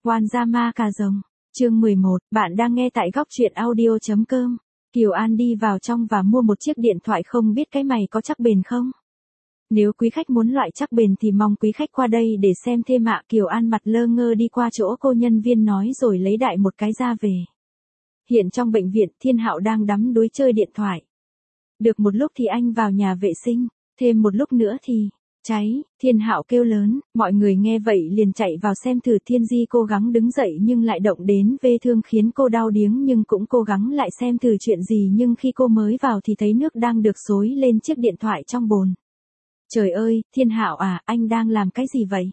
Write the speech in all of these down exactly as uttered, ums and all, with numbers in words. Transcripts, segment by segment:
Wanzama cà rồng. Chương mười một, bạn đang nghe tại góc truyện audio.com. Kiều An đi vào trong và mua một chiếc điện thoại không biết cái mày có chắc bền không? Nếu quý khách muốn loại chắc bền thì mong quý khách qua đây để xem thêm ạ. Kiều An mặt lơ ngơ đi qua chỗ cô nhân viên nói rồi lấy đại một cái ra về. Hiện trong bệnh viện, Thiên Hạo đang đắm đuối chơi điện thoại. Được một lúc thì anh vào nhà vệ sinh, thêm một lúc nữa thì cháy, Thiên Hạo kêu lớn, mọi người nghe vậy liền chạy vào xem thử. Thiên Di cố gắng đứng dậy nhưng lại động đến vết thương khiến cô đau điếng, nhưng cũng cố gắng lại xem thử chuyện gì, nhưng khi cô mới vào thì thấy nước đang được xối lên chiếc điện thoại trong bồn. Trời ơi, Thiên Hạo à, anh đang làm cái gì vậy?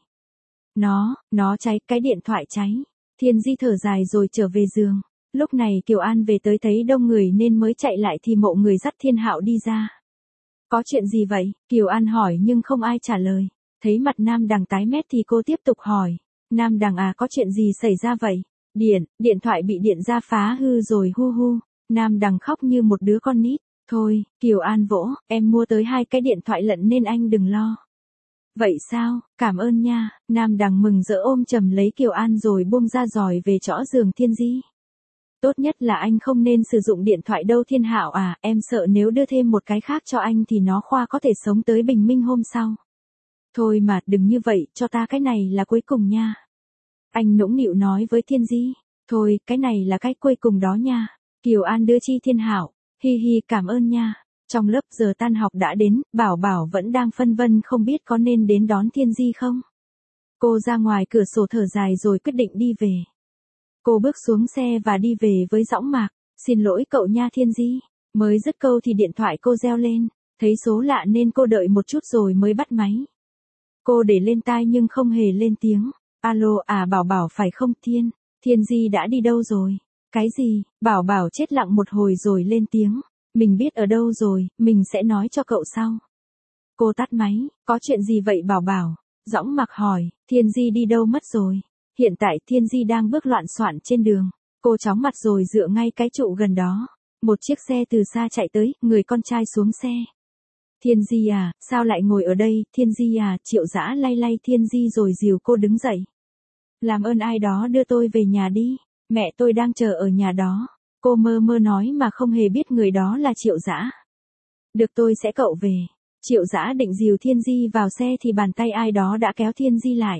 Nó, nó cháy, cái điện thoại cháy. Thiên Di thở dài rồi trở về giường. Lúc này Kiều An về tới thấy đông người nên mới chạy lại thì mộ người dắt Thiên Hạo đi ra. Có chuyện gì vậy? Kiều An hỏi nhưng không ai trả lời. Thấy mặt Nam Đằng tái mét thì cô tiếp tục hỏi. Nam Đằng à, có chuyện gì xảy ra vậy? Điện, điện thoại bị điện ra phá hư rồi hu hu. Nam Đằng khóc như một đứa con nít. Thôi, Kiều An vỗ, em mua tới hai cái điện thoại lận nên anh đừng lo. Vậy sao, cảm ơn nha. Nam Đằng mừng rỡ ôm chầm lấy Kiều An rồi buông ra giỏi về chỗ giường Thiên Di. Tốt nhất là anh không nên sử dụng điện thoại đâu Thiên Hạo à, em sợ nếu đưa thêm một cái khác cho anh thì nó khoa có thể sống tới bình minh hôm sau. Thôi mà, đừng như vậy, cho ta cái này là cuối cùng nha. Anh nũng nịu nói với Thiên Di. Thôi, cái này là cái cuối cùng đó nha. Kiều An đưa chi Thiên Hạo. Hi hi, cảm ơn nha. Trong lớp giờ tan học đã đến, Bảo Bảo vẫn đang phân vân không biết có nên đến đón Thiên Di không. Cô ra ngoài cửa sổ thở dài rồi quyết định đi về. Cô bước xuống xe và đi về với dõng mạc. Xin lỗi cậu nha Thiên Di. Mới dứt câu thì điện thoại cô reo lên. Thấy số lạ nên cô đợi một chút rồi mới bắt máy. Cô để lên tai nhưng không hề lên tiếng. Alo à, Bảo Bảo phải không Thiên? Thiên Di đã đi đâu rồi? Cái gì? Bảo Bảo chết lặng một hồi rồi lên tiếng. Mình biết ở đâu rồi, mình sẽ nói cho cậu sau. Cô tắt máy. Có chuyện gì vậy Bảo Bảo? Dõng Mạc hỏi. Thiên Di đi đâu mất rồi? Hiện tại Thiên Di đang bước loạn soạn trên đường. Cô chóng mặt rồi dựa ngay cái trụ gần đó. Một chiếc xe từ xa chạy tới, người con trai xuống xe. Thiên Di à, sao lại ngồi ở đây? Thiên Di à, Triệu Dã lay lay Thiên Di rồi dìu cô đứng dậy. Làm ơn ai đó đưa tôi về nhà đi. Mẹ tôi đang chờ ở nhà đó. Cô mơ mơ nói mà không hề biết người đó là Triệu Dã. Được, tôi sẽ cậu về. Triệu Dã định dìu Thiên Di vào xe thì bàn tay ai đó đã kéo Thiên Di lại.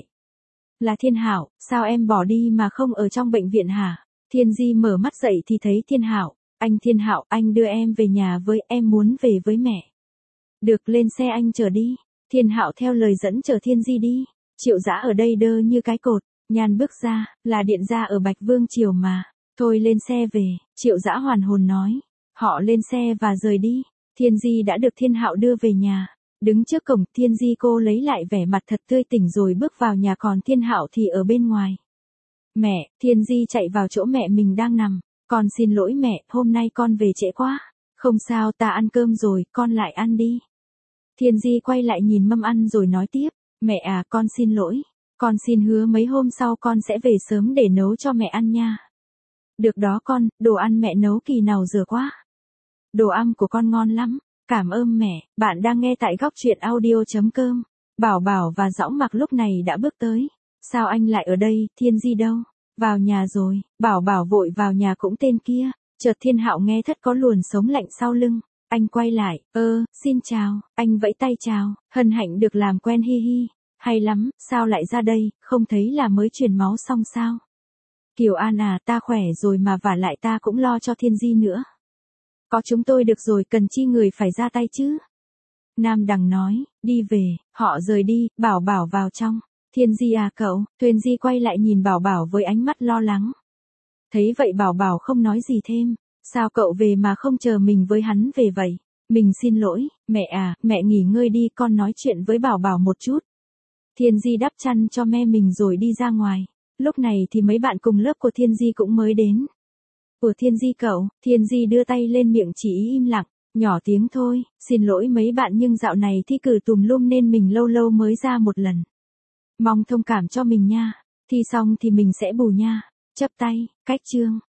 Là Thiên Hạo, sao em bỏ đi mà không ở trong bệnh viện hả? Thiên Di mở mắt dậy thì thấy Thiên Hạo. Anh Thiên Hạo, anh đưa em về nhà với, em muốn về với mẹ. Được, lên xe anh chở đi. Thiên Hạo theo lời dẫn chở Thiên Di đi. Triệu Dã ở đây đơ như cái cột. Nhàn bước ra, là điện gia ở Bạch Vương Triều mà. Thôi lên xe về, Triệu Dã hoàn hồn nói. Họ lên xe và rời đi. Thiên Di đã được Thiên Hạo đưa về nhà. Đứng trước cổng, Thiên Di cô lấy lại vẻ mặt thật tươi tỉnh rồi bước vào nhà, còn Thiên Hạo thì ở bên ngoài. Mẹ, Thiên Di chạy vào chỗ mẹ mình đang nằm. Con xin lỗi mẹ, hôm nay con về trễ quá. Không sao, ta ăn cơm rồi, con lại ăn đi. Thiên Di quay lại nhìn mâm ăn rồi nói tiếp. Mẹ à, con xin lỗi. Con xin hứa mấy hôm sau con sẽ về sớm để nấu cho mẹ ăn nha. Được đó con, đồ ăn mẹ nấu kỳ nào giờ quá. Đồ ăn của con ngon lắm. Cảm ơn mẹ. Bạn đang nghe tại góc truyện audio.com. Bảo Bảo và Dõng Mạc lúc này đã bước tới. Sao anh lại ở đây, Thiên Di đâu? Vào nhà rồi. Bảo Bảo vội vào nhà cũng tên kia. Chợt Thiên Hạo nghe thất có luồn sống lạnh sau lưng. Anh quay lại. Ơ, xin chào. Anh vẫy tay chào. Hân hạnh được làm quen hi hi. Hay lắm, sao lại ra đây, không thấy là mới truyền máu xong sao? Kiều An à, ta khỏe rồi mà, vả lại ta cũng lo cho Thiên Di nữa. Có chúng tôi được rồi, cần chi người phải ra tay chứ? Nam Đằng nói. Đi về. Họ rời đi. Bảo Bảo vào trong. Thiên Di à cậu? Thuyền Di quay lại nhìn Bảo Bảo với ánh mắt lo lắng. Thấy vậy Bảo Bảo không nói gì thêm. Sao cậu về mà không chờ mình với hắn về vậy? Mình xin lỗi. Mẹ à, mẹ nghỉ ngơi đi, con nói chuyện với Bảo Bảo một chút. Thiên Di đắp chăn cho mẹ mình rồi đi ra ngoài. Lúc này thì mấy bạn cùng lớp của Thiên Di cũng mới đến. Của Thiên Di cậu? Thiên Di đưa tay lên miệng chỉ ý im lặng, nhỏ tiếng thôi. Xin lỗi mấy bạn nhưng dạo này thi cử tùm lum nên mình lâu lâu mới ra một lần. Mong thông cảm cho mình nha. Thi xong thì mình sẽ bù nha. Chấp tay, cách chương.